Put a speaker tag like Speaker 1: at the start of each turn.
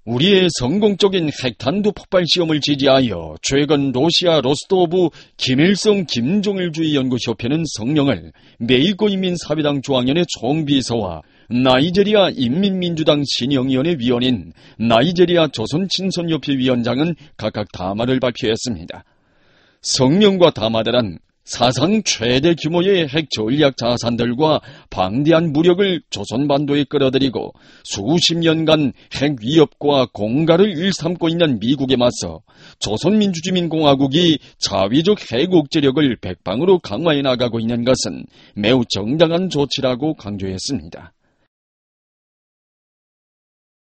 Speaker 1: 우리의 성공적인 핵탄두 폭발 시험을 지지하여 최근 러시아 로스토브 김일성 김정일주의 연구협회는 성명을 메이커인민사회당 중앙위원회 총비서와 나이제리아 인민민주당 신영위원회 위원인 나이제리아 조선친선협회 위원장은 각각 담화를 발표했습니다. 성명과 담화들은 사상 최대 규모의 핵 전략 자산들과 방대한 무력을 조선반도에 끌어들이고 수십 년간 핵 위협과 공갈을 일삼고 있는 미국에 맞서 조선민주주의민공화국이 자위적 핵 억제력을 백방으로 강화해 나가고 있는 것은 매우 정당한 조치라고 강조했습니다.